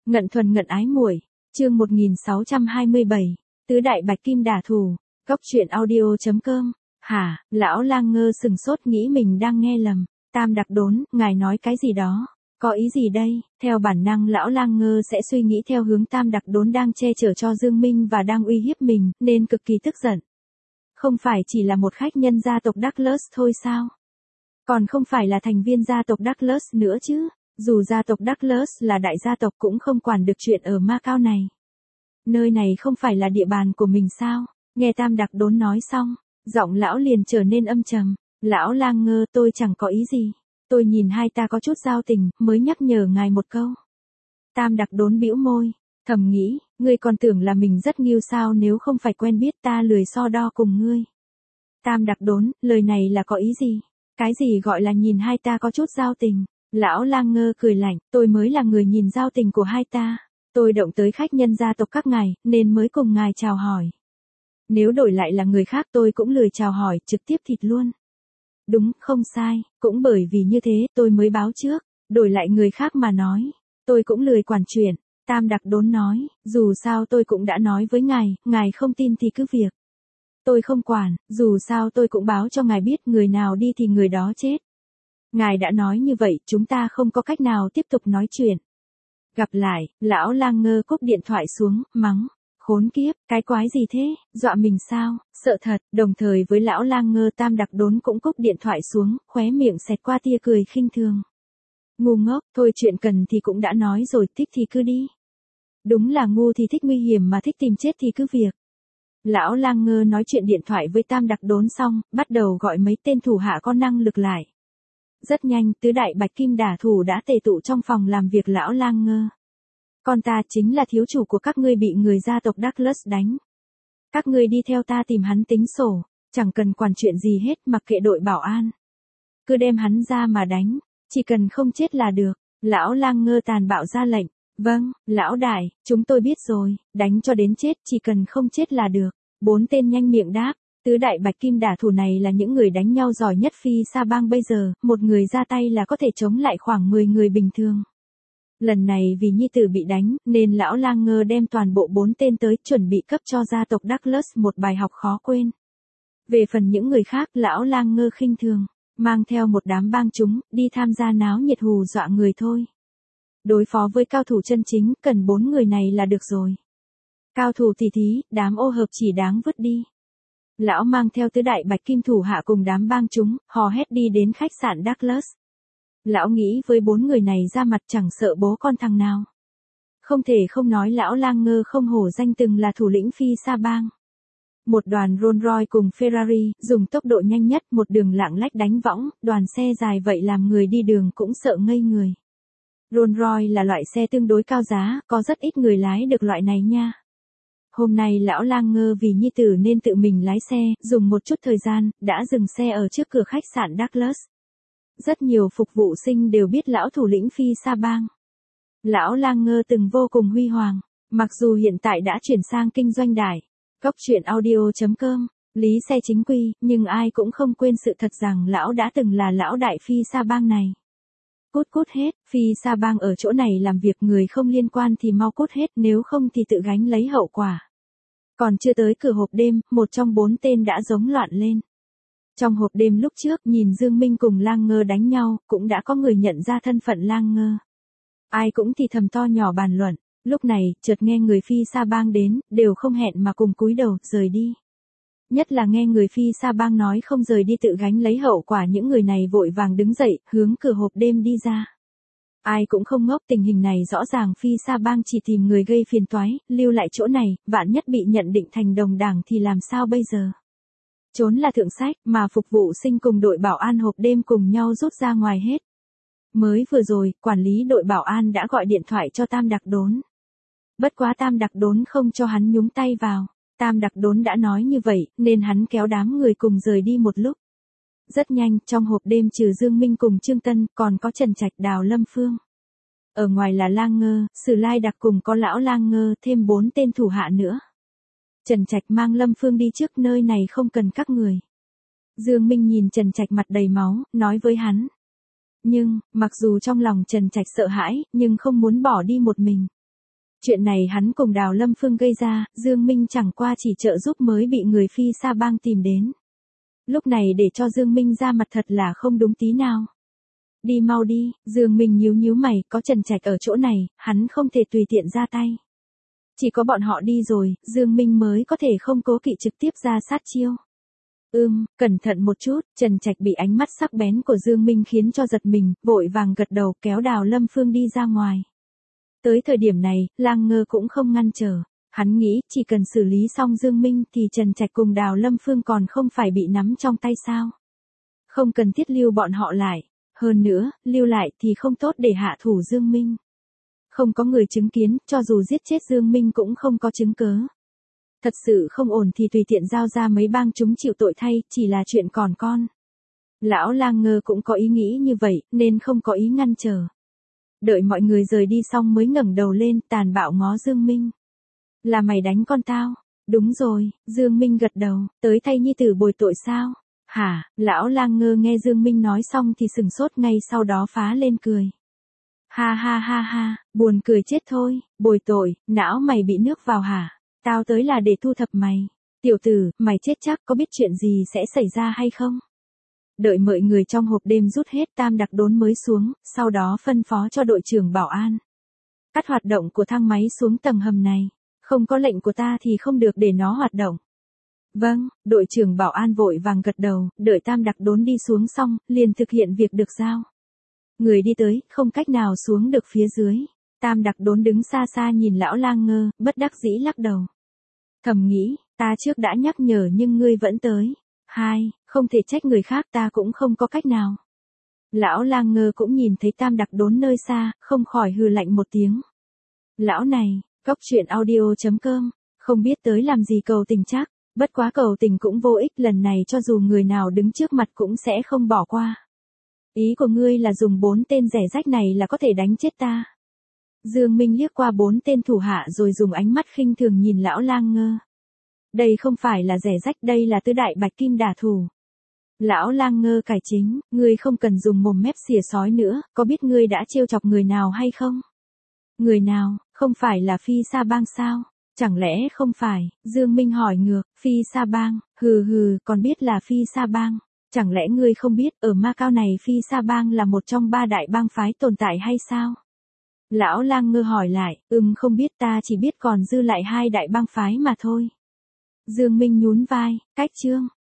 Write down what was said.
Ngận thuần ngận ái muội, chương 1627, tứ đại bạch kim đả thủ, góc truyện audio.com. Hả, lão lang ngơ sừng sốt nghĩ mình đang nghe lầm. Tam đặc đốn, ngài nói cái gì đó? Có ý gì đây? Theo bản năng lão lang ngơ sẽ suy nghĩ theo hướng tam đặc đốn đang che chở cho Dương Minh và đang uy hiếp mình, nên cực kỳ tức giận. Không phải chỉ là một khách nhân gia tộc Douglas thôi sao? Còn không phải là thành viên gia tộc Douglas nữa chứ? Dù gia tộc Douglas là đại gia tộc cũng không quản được chuyện ở Macau này. Nơi này không phải là địa bàn của mình sao? Nghe tam đặc đốn nói xong, giọng lão liền trở nên âm trầm. Lão lang ngơ, tôi chẳng có ý gì. Tôi nhìn hai ta có chút giao tình, mới nhắc nhở ngài một câu. Tam đặc đốn bĩu môi, thầm nghĩ, ngươi còn tưởng là mình rất nghiêu sao, nếu không phải quen biết ta lười so đo cùng ngươi. Tam đặc đốn, lời này là có ý gì? Cái gì gọi là nhìn hai ta có chút giao tình? Lão lang ngơ cười lạnh, tôi mới là người nhìn giao tình của hai ta. Tôi động tới khách nhân gia tộc các ngài, nên mới cùng ngài chào hỏi. Nếu đổi lại là người khác tôi cũng lười chào hỏi, trực tiếp thịt luôn. Đúng, không sai, cũng bởi vì như thế tôi mới báo trước, đổi lại người khác mà nói, tôi cũng lười quản chuyện. Tam đặc đốn nói, dù sao tôi cũng đã nói với ngài không tin thì cứ việc. Tôi không quản, dù sao tôi cũng báo cho ngài biết người nào đi thì người đó chết. Ngài đã nói như vậy, chúng ta không có cách nào tiếp tục nói chuyện. Gặp lại, lão lang ngơ cúp điện thoại xuống, mắng. Khốn kiếp, cái quái gì thế, dọa mình sao, sợ thật. Đồng thời với lão lang ngơ tam đặc đốn cũng cúp điện thoại xuống, khóe miệng xẹt qua tia cười khinh thường. Ngu ngốc, thôi chuyện cần thì cũng đã nói rồi, thích thì cứ đi. Đúng là ngu thì thích nguy hiểm mà thích tìm chết thì cứ việc. Lão lang ngơ nói chuyện điện thoại với tam đặc đốn xong, bắt đầu gọi mấy tên thủ hạ có năng lực lại. Rất nhanh, tứ đại bạch kim đả thủ đã tề tụ trong phòng làm việc lão lang ngơ. Con ta chính là thiếu chủ của các ngươi bị người gia tộc Douglas đánh. Các ngươi đi theo ta tìm hắn tính sổ, chẳng cần quản chuyện gì hết, mặc kệ đội bảo an. Cứ đem hắn ra mà đánh, chỉ cần không chết là được. Lão lang ngơ tàn bạo ra lệnh. Vâng, lão đại, chúng tôi biết rồi, đánh cho đến chết, chỉ cần không chết là được. 4 tên nhanh miệng đáp. Tứ đại bạch kim đả thủ này là những người đánh nhau giỏi nhất Phi Sa Bang bây giờ, một người ra tay là có thể chống lại khoảng 10 người bình thường. Lần này vì nhi tử bị đánh, nên lão lang ngơ đem toàn bộ 4 tên tới, chuẩn bị cấp cho gia tộc Douglas một bài học khó quên. Về phần những người khác, lão lang ngơ khinh thường, mang theo một đám bang chúng, đi tham gia náo nhiệt hù dọa người thôi. Đối phó với cao thủ chân chính, cần 4 người này là được rồi. Cao thủ tỷ thí, đám ô hợp chỉ đáng vứt đi. Lão mang theo tứ đại bạch kim thủ hạ cùng đám bang chúng, hò hét đi đến khách sạn Douglas. Lão nghĩ với 4 người này ra mặt chẳng sợ bố con thằng nào. Không thể không nói lão lang ngơ không hổ danh từng là thủ lĩnh Phi Sa Bang. Một đoàn Rolls Royce cùng Ferrari, dùng tốc độ nhanh nhất, một đường lạng lách đánh võng, đoàn xe dài vậy làm người đi đường cũng sợ ngây người. Rolls Royce là loại xe tương đối cao giá, có rất ít người lái được loại này nha. Hôm nay lão lang ngơ vì nhi tử nên tự mình lái xe, dùng một chút thời gian, đã dừng xe ở trước cửa khách sạn Douglas. Rất nhiều phục vụ sinh đều biết lão thủ lĩnh Phi Sa Bang. Lão lang ngơ từng vô cùng huy hoàng, mặc dù hiện tại đã chuyển sang kinh doanh đại. Góc truyện audio.com, lý xe chính quy, nhưng ai cũng không quên sự thật rằng lão đã từng là lão đại Phi Sa Bang này. Cút hết, Phi Sa Bang ở chỗ này làm việc, người không liên quan thì mau cút hết, nếu không thì tự gánh lấy hậu quả. Còn chưa tới cửa hộp đêm, một trong 4 tên đã giống loạn lên. Trong hộp đêm lúc trước, nhìn Dương Minh cùng lang ngơ đánh nhau, cũng đã có người nhận ra thân phận lang ngơ. Ai cũng thì thầm to nhỏ bàn luận, lúc này, chợt nghe người Phi Sa Bang đến, đều không hẹn mà cùng cúi đầu, rời đi. Nhất là nghe người Phi Sa Bang nói không rời đi tự gánh lấy hậu quả, những người này vội vàng đứng dậy, hướng cửa hộp đêm đi ra. Ai cũng không ngốc, tình hình này rõ ràng Phi Sa Bang chỉ tìm người gây phiền toái, lưu lại chỗ này, vạn nhất bị nhận định thành đồng đảng thì làm sao bây giờ? Trốn là thượng sách, mà phục vụ sinh cùng đội bảo an hộp đêm cùng nhau rút ra ngoài hết. Mới vừa rồi, quản lý đội bảo an đã gọi điện thoại cho tam đặc đốn. Bất quá tam đặc đốn không cho hắn nhúng tay vào. Tam đặc đốn đã nói như vậy, nên hắn kéo đám người cùng rời đi một lúc. Rất nhanh, trong hộp đêm trừ Dương Minh cùng Trương Tân, còn có Trần Trạch, Đào Lâm Phương. Ở ngoài là lang ngơ, Sử Lai Đặc cùng có lão lang ngơ, thêm 4 tên thủ hạ nữa. Trần Trạch mang Lâm Phương đi trước, nơi này không cần các người. Dương Minh nhìn Trần Trạch mặt đầy máu, nói với hắn. Nhưng, mặc dù trong lòng Trần Trạch sợ hãi, nhưng không muốn bỏ đi một mình. Chuyện này hắn cùng Đào Lâm Phương gây ra, Dương Minh chẳng qua chỉ trợ giúp mới bị người Phi Sa Bang tìm đến. Lúc này để cho Dương Minh ra mặt thật là không đúng tí nào. Đi mau đi, Dương Minh nhíu nhíu mày, có Trần Trạch ở chỗ này, hắn không thể tùy tiện ra tay. Chỉ có bọn họ đi rồi, Dương Minh mới có thể không cố kỵ trực tiếp ra sát chiêu. Cẩn thận một chút, Trần Trạch bị ánh mắt sắc bén của Dương Minh khiến cho giật mình, vội vàng gật đầu kéo Đào Lâm Phương đi ra ngoài. Tới thời điểm này, Lang Ngơ cũng không ngăn trở. Hắn nghĩ chỉ cần xử lý xong Dương Minh thì Trần Trạch cùng Đào Lâm Phương còn không phải bị nắm trong tay sao. Không cần thiết lưu bọn họ lại. Hơn nữa, lưu lại thì không tốt để hạ thủ Dương Minh. Không có người chứng kiến, cho dù giết chết Dương Minh cũng không có chứng cớ. Thật sự không ổn thì tùy tiện giao ra mấy bang chúng chịu tội thay, chỉ là chuyện còn con. Lão Lang Ngơ cũng có ý nghĩ như vậy, nên không có ý ngăn trở. Đợi mọi người rời đi xong mới ngẩng đầu lên, tàn bạo ngó Dương Minh. Là mày đánh con tao? Đúng rồi, Dương Minh gật đầu, tới thay nhi tử bồi tội sao? Hả, lão Lang Ngơ nghe Dương Minh nói xong thì sừng sốt ngay sau đó phá lên cười. Ha ha ha ha, buồn cười chết thôi, bồi tội, não mày bị nước vào hả? Tao tới là để thu thập mày. Tiểu tử, mày chết chắc, có biết chuyện gì sẽ xảy ra hay không? Đợi mọi người trong hộp đêm rút hết, Tam Đặc Đốn mới xuống, sau đó phân phó cho đội trưởng bảo an. Cắt hoạt động của thang máy xuống tầng hầm này. Không có lệnh của ta thì không được để nó hoạt động. Vâng, đội trưởng bảo an vội vàng gật đầu, đợi Tam Đặc Đốn đi xuống xong, liền thực hiện việc được giao. Người đi tới, không cách nào xuống được phía dưới. Tam Đặc Đốn đứng xa xa nhìn lão Lang Ngơ, bất đắc dĩ lắc đầu. Thầm nghĩ, ta trước đã nhắc nhở nhưng ngươi vẫn tới. Không thể trách người khác, ta cũng không có cách nào. Lão Lang Ngơ cũng nhìn thấy Tam Đặc Đốn nơi xa, không khỏi hừ lạnh một tiếng. Lão này, Cóc Truyện Audio.com, không biết tới làm gì cầu tình chắc, bất quá cầu tình cũng vô ích, lần này cho dù người nào đứng trước mặt cũng sẽ không bỏ qua. Ý của ngươi là dùng 4 tên rẻ rách này là có thể đánh chết ta. Dương Minh liếc qua 4 tên thủ hạ rồi dùng ánh mắt khinh thường nhìn lão Lang Ngơ. Đây không phải là rẻ rách, đây là tứ đại bạch kim đả thủ. Lão Lang Ngơ cải chính, ngươi không cần dùng mồm mép xỉa sói nữa, có biết ngươi đã trêu chọc người nào hay không? Người nào, không phải là Phi Sa Bang sao? Chẳng lẽ không phải? Dương Minh hỏi ngược, Phi Sa Bang, còn biết là Phi Sa Bang. Chẳng lẽ ngươi không biết, ở Macau này Phi Sa Bang là một trong 3 đại bang phái tồn tại hay sao? Lão Lang Ngơ hỏi lại, không biết, ta chỉ biết còn dư lại 2 đại bang phái mà thôi. Dương Minh nhún vai, cách chương.